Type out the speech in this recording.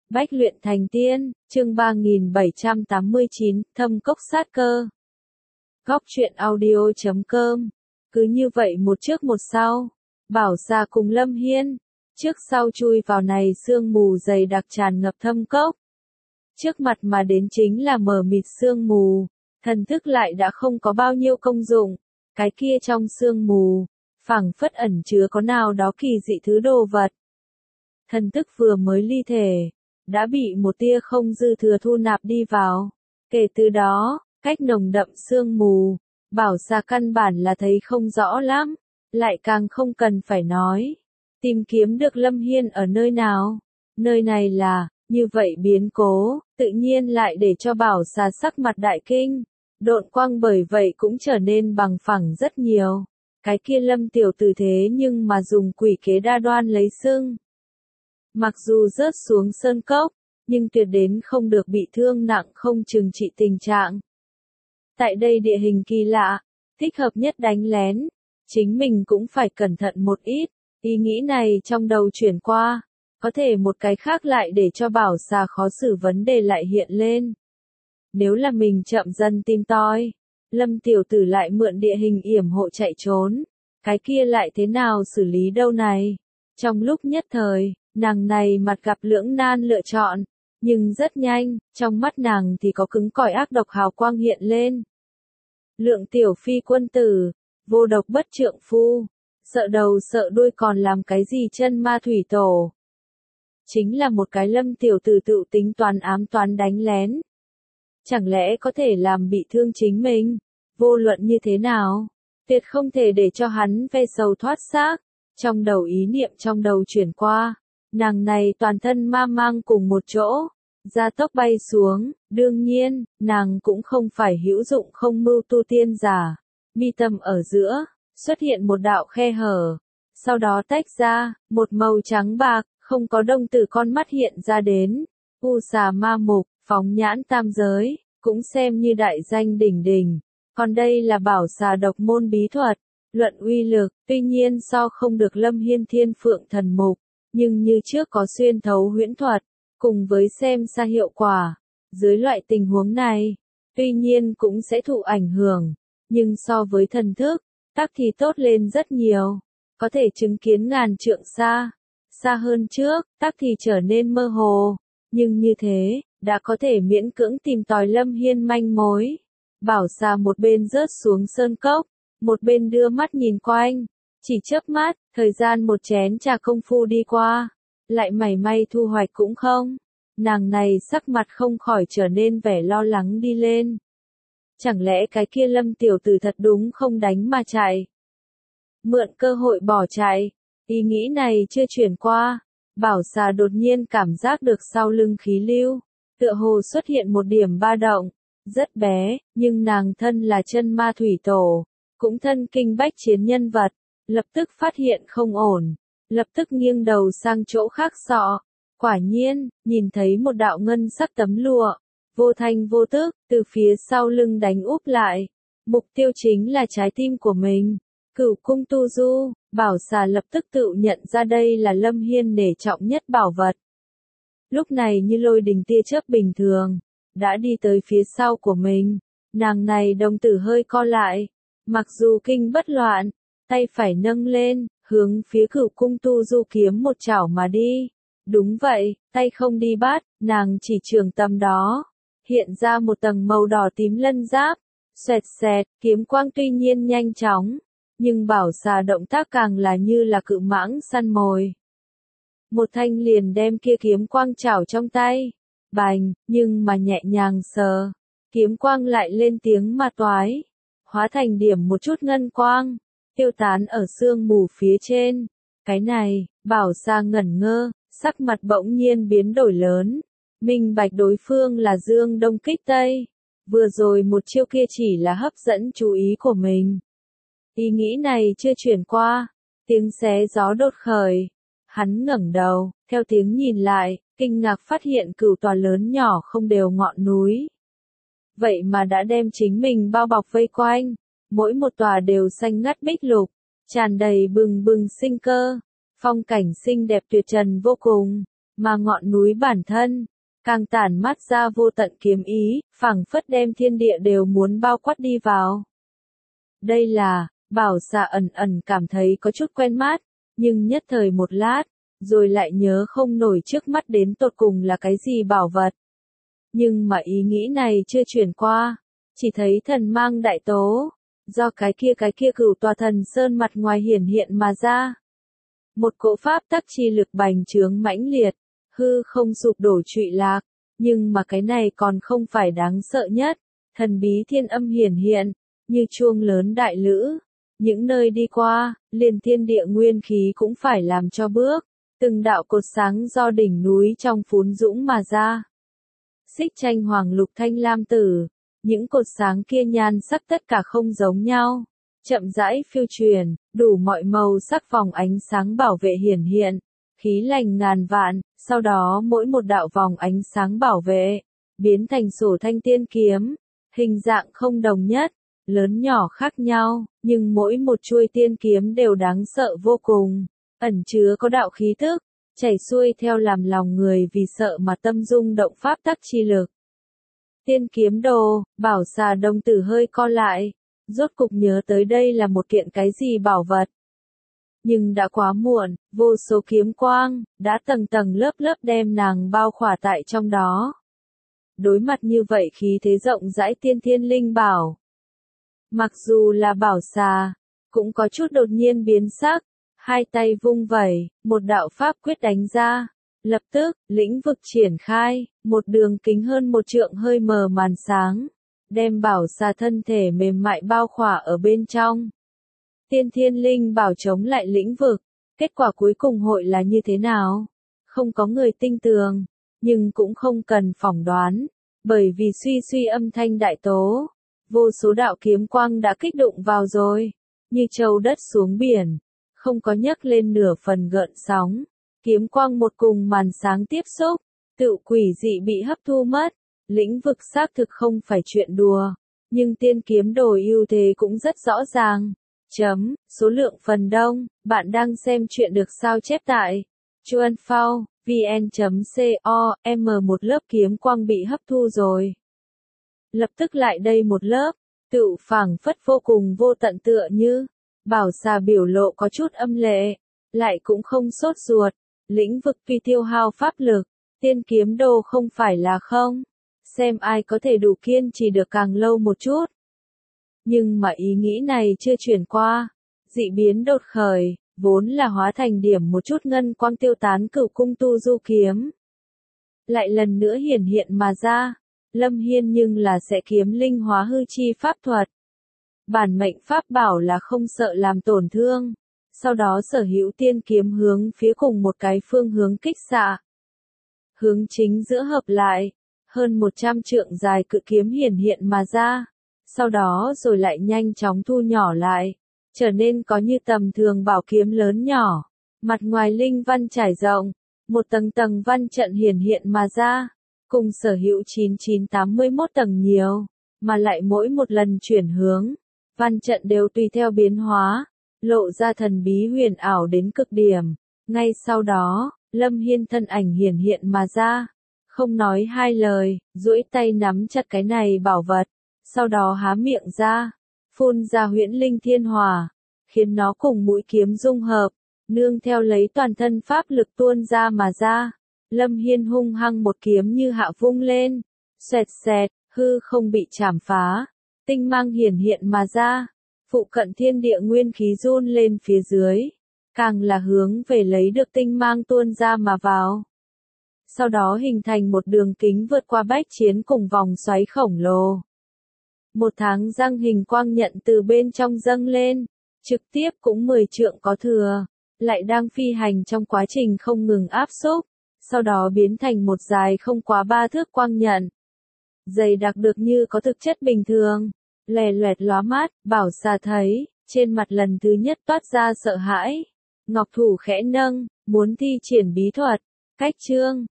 Bách luyện thành tiên, chương 3789, thâm cốc sát cơ. Góc truyện audio.com. Cứ như vậy một trước một sau, Bảo Xà cùng Lâm Hiên, trước sau chui vào này sương mù dày đặc tràn ngập thâm cốc. Trước mặt mà đến chính là mờ mịt sương mù, thần thức lại đã không có bao nhiêu công dụng, cái kia trong sương mù, phảng phất ẩn chứa có nào đó kỳ dị thứ đồ vật. Thần thức vừa mới ly thể, đã bị một tia không dư thừa thu nạp đi vào. Kể từ đó, cách nồng đậm sương mù, Bảo Xà căn bản là thấy không rõ lắm, lại càng không cần phải nói. Tìm kiếm được Lâm Hiên ở nơi nào? Nơi này là, như vậy biến cố, tự nhiên lại để cho Bảo Xà sắc mặt đại kinh. Độn quang bởi vậy cũng trở nên bằng phẳng rất nhiều. Cái kia Lâm tiểu tử thế nhưng mà dùng quỷ kế đa đoan lấy xưng. Mặc dù rớt xuống sơn cốc, nhưng tuyệt đến không được bị thương nặng không chừng trị tình trạng. Tại đây địa hình kỳ lạ, thích hợp nhất đánh lén, chính mình cũng phải cẩn thận một ít, ý nghĩ này trong đầu chuyển qua, có thể một cái khác lại để cho Bảo Xà khó xử vấn đề lại hiện lên. Nếu là mình chậm dần tìm tòi, Lâm tiểu tử lại mượn địa hình yểm hộ chạy trốn, cái kia lại thế nào xử lý đâu này? Trong lúc nhất thời, nàng này mặt gặp lưỡng nan lựa chọn, nhưng rất nhanh, trong mắt nàng thì có cứng cỏi ác độc hào quang hiện lên. Lượng tiểu phi quân tử, vô độc bất trượng phu, sợ đầu sợ đuôi còn làm cái gì chân ma thủy tổ. Chính là một cái Lâm tiểu tử tự tính toán ám toán đánh lén. Chẳng lẽ có thể làm bị thương chính mình? Vô luận như thế nào? Tuyệt không thể để cho hắn ve sầu thoát xác. Trong đầu ý niệm trong đầu chuyển qua. Nàng này toàn thân ma mang cùng một chỗ, gia tốc bay xuống, đương nhiên, nàng cũng không phải hữu dụng không mưu tu tiên giả. Mi tâm ở giữa, xuất hiện một đạo khe hở, sau đó tách ra, một màu trắng bạc, không có đông tử con mắt hiện ra đến. U xà ma mục, phóng nhãn tam giới, cũng xem như đại danh đỉnh đỉnh, còn đây là Bảo Xà độc môn bí thuật, luận uy lực, tuy nhiên so không được Lâm Hiên thiên phượng thần mục. Nhưng như trước có xuyên thấu huyễn thuật, cùng với xem xa hiệu quả, dưới loại tình huống này, tuy nhiên cũng sẽ thụ ảnh hưởng, nhưng so với thần thức, tác thì tốt lên rất nhiều, có thể chứng kiến ngàn trượng xa, xa hơn trước, tác thì trở nên mơ hồ, nhưng như thế, đã có thể miễn cưỡng tìm tòi Lâm Hiên manh mối. Bảo Xà một bên rớt xuống sơn cốc, một bên đưa mắt nhìn quanh. Chỉ chớp mắt, thời gian một chén trà công phu đi qua, lại mảy may thu hoạch cũng không. Nàng này sắc mặt không khỏi trở nên vẻ lo lắng đi lên. Chẳng lẽ cái kia Lâm tiểu tử thật đúng không đánh mà chạy? Mượn cơ hội bỏ chạy, ý nghĩ này chưa chuyển qua. Bảo Xà đột nhiên cảm giác được sau lưng khí lưu, tựa hồ xuất hiện một điểm ba động, rất bé, nhưng nàng thân là chân ma thủy tổ, cũng thân kinh bách chiến nhân vật. Lập tức phát hiện không ổn, lập tức nghiêng đầu sang chỗ khác sọ. Quả nhiên, nhìn thấy một đạo ngân sắc tấm lụa, vô thanh vô tức, từ phía sau lưng đánh úp lại. Mục tiêu chính là trái tim của mình. Cửu cung tu du, Bảo Xà lập tức tự nhận ra đây là Lâm Hiên nể trọng nhất bảo vật. Lúc này như lôi đình tia chớp bình thường, đã đi tới phía sau của mình. Nàng này đồng tử hơi co lại, mặc dù kinh bất loạn. Tay phải nâng lên, hướng phía Cửu cung tu du kiếm một chảo mà đi. Đúng vậy, tay không đi bắt, nàng chỉ trường tầm đó. Hiện ra một tầng màu đỏ tím lân giáp. Xoẹt xẹt, kiếm quang tuy nhiên nhanh chóng. Nhưng Bảo Xà động tác càng là như là cự mãng săn mồi. Một thanh liền đem kia kiếm quang chảo trong tay. Bành, nhưng mà nhẹ nhàng sờ. Kiếm quang lại lên tiếng ma toái. Hóa thành điểm một chút ngân quang. Tiêu tán ở sương mù phía trên. Cái này, Bảo Xà ngẩn ngơ, sắc mặt bỗng nhiên biến đổi lớn. Minh bạch đối phương là Dương Đông kích Tây. Vừa rồi một chiêu kia chỉ là hấp dẫn chú ý của mình. Ý nghĩ này chưa chuyển qua. Tiếng xé gió đột khởi. Hắn ngẩng đầu, theo tiếng nhìn lại, kinh ngạc phát hiện cửu tòa lớn nhỏ không đều ngọn núi. Vậy mà đã đem chính mình bao bọc vây quanh. Mỗi một tòa đều xanh ngắt bích lục, tràn đầy bừng bừng sinh cơ, phong cảnh xinh đẹp tuyệt trần vô cùng, mà ngọn núi bản thân càng tản mát ra vô tận kiếm ý, phảng phất đem thiên địa đều muốn bao quát đi vào. Đây là, Bảo Xà ẩn ẩn cảm thấy có chút quen mắt, nhưng nhất thời một lát, rồi lại nhớ không nổi trước mắt đến tột cùng là cái gì bảo vật. Nhưng mà ý nghĩ này chưa chuyển qua, chỉ thấy thần mang đại tố, do cái kia cửu tòa thần sơn mặt ngoài hiển hiện mà ra. Một cỗ pháp tắc chi lực bành trướng mãnh liệt, hư không sụp đổ trụy lạc, nhưng mà cái này còn không phải đáng sợ nhất, thần bí thiên âm hiển hiện, như chuông lớn đại lữ, những nơi đi qua, liền thiên địa nguyên khí cũng phải làm cho bước, từng đạo cột sáng do đỉnh núi trong phún dũng mà ra. Xích tranh hoàng lục thanh lam tử, những cột sáng kia nhan sắc tất cả không giống nhau, chậm rãi phiêu truyền, đủ mọi màu sắc vòng ánh sáng bảo vệ hiển hiện, khí lành ngàn vạn, sau đó mỗi một đạo vòng ánh sáng bảo vệ, biến thành sổ thanh tiên kiếm, hình dạng không đồng nhất, lớn nhỏ khác nhau, nhưng mỗi một chuôi tiên kiếm đều đáng sợ vô cùng, ẩn chứa có đạo khí tức, chảy xuôi theo làm lòng người vì sợ mà tâm rung động pháp tắc chi lực. Tiên kiếm đồ, Bảo Xà đồng tử hơi co lại, rốt cục nhớ tới đây là một kiện cái gì bảo vật. Nhưng đã quá muộn, vô số kiếm quang, đã tầng tầng lớp lớp đem nàng bao khỏa tại trong đó. Đối mặt như vậy khí thế rộng rãi tiên thiên linh bảo. Mặc dù là Bảo Xà, cũng có chút đột nhiên biến sắc, hai tay vung vẩy, một đạo pháp quyết đánh ra. Lập tức, lĩnh vực triển khai, một đường kính hơn 1 trượng hơi mờ màn sáng, đem Bảo Xà thân thể mềm mại bao khỏa ở bên trong. Tiên thiên linh bảo chống lại lĩnh vực, kết quả cuối cùng hội là như thế nào? Không có người tinh tường, nhưng cũng không cần phỏng đoán, bởi vì suy suy âm thanh đại tố, vô số đạo kiếm quang đã kích đụng vào rồi, như châu đất xuống biển, không có nhấc lên nửa phần gợn sóng. Kiếm quang một cùng màn sáng tiếp xúc, tự quỷ dị bị hấp thu mất, lĩnh vực xác thực không phải chuyện đùa, nhưng tiên kiếm đồ ưu thế cũng rất rõ ràng. Số lượng phần đông, bạn đang xem chuyện được sao chép tại Chuanphao, vn.co, một lớp kiếm quang bị hấp thu rồi. Lập tức lại đây một lớp, tự phảng phất vô cùng vô tận tựa như, Bảo Xà biểu lộ có chút âm lệ, lại cũng không sốt ruột. Lĩnh vực tuy tiêu hao pháp lực, tiên kiếm đồ không phải là không, xem ai có thể đủ kiên trì được càng lâu một chút. Nhưng mà ý nghĩ này chưa chuyển qua, dị biến đột khởi, vốn là hóa thành điểm một chút ngân quang tiêu tán cửu cung tu du kiếm. Lại lần nữa hiển hiện mà ra, Lâm Hiên nhưng là sẽ kiếm linh hóa hư chi pháp thuật. Bản mệnh pháp bảo là không sợ làm tổn thương. Sau đó sở hữu tiên kiếm hướng phía cùng một cái phương hướng kích xạ. Hướng chính giữa hợp lại, hơn 100 trượng dài cự kiếm hiển hiện mà ra, sau đó rồi lại nhanh chóng thu nhỏ lại, trở nên có như tầm thường bảo kiếm lớn nhỏ, mặt ngoài linh văn trải rộng, một tầng tầng văn trận hiển hiện mà ra, cùng sở hữu 9981 tầng nhiều, mà lại mỗi một lần chuyển hướng, văn trận đều tùy theo biến hóa. Lộ ra thần bí huyền ảo đến cực điểm. Ngay sau đó, Lâm Hiên thân ảnh hiển hiện mà ra. Không nói hai lời, duỗi tay nắm chặt cái này bảo vật. Sau đó há miệng ra, phun ra huyễn linh thiên hỏa, khiến nó cùng mũi kiếm dung hợp, nương theo lấy toàn thân pháp lực tuôn ra mà ra. Lâm Hiên hung hăng một kiếm như hạ vung lên, xoẹt xẹt, hư không bị chảm phá, tinh mang hiển hiện mà ra. Phụ cận thiên địa nguyên khí run lên phía dưới, càng là hướng về lấy được tinh mang tuôn ra mà vào. Sau đó hình thành một đường kính vượt qua bách chiến cùng vòng xoáy khổng lồ. Một tháng răng hình quang nhận từ bên trong dâng lên, trực tiếp cũng 10 trượng có thừa, lại đang phi hành trong quá trình không ngừng áp xúc, sau đó biến thành một dài không quá 3 thước quang nhận. Dày đặc được như có thực chất bình thường. Lè loẹt lóa mắt, Bảo Xà thấy, trên mặt lần thứ nhất toát ra sợ hãi. Ngọc thủ khẽ nâng, muốn thi triển bí thuật. Cách chương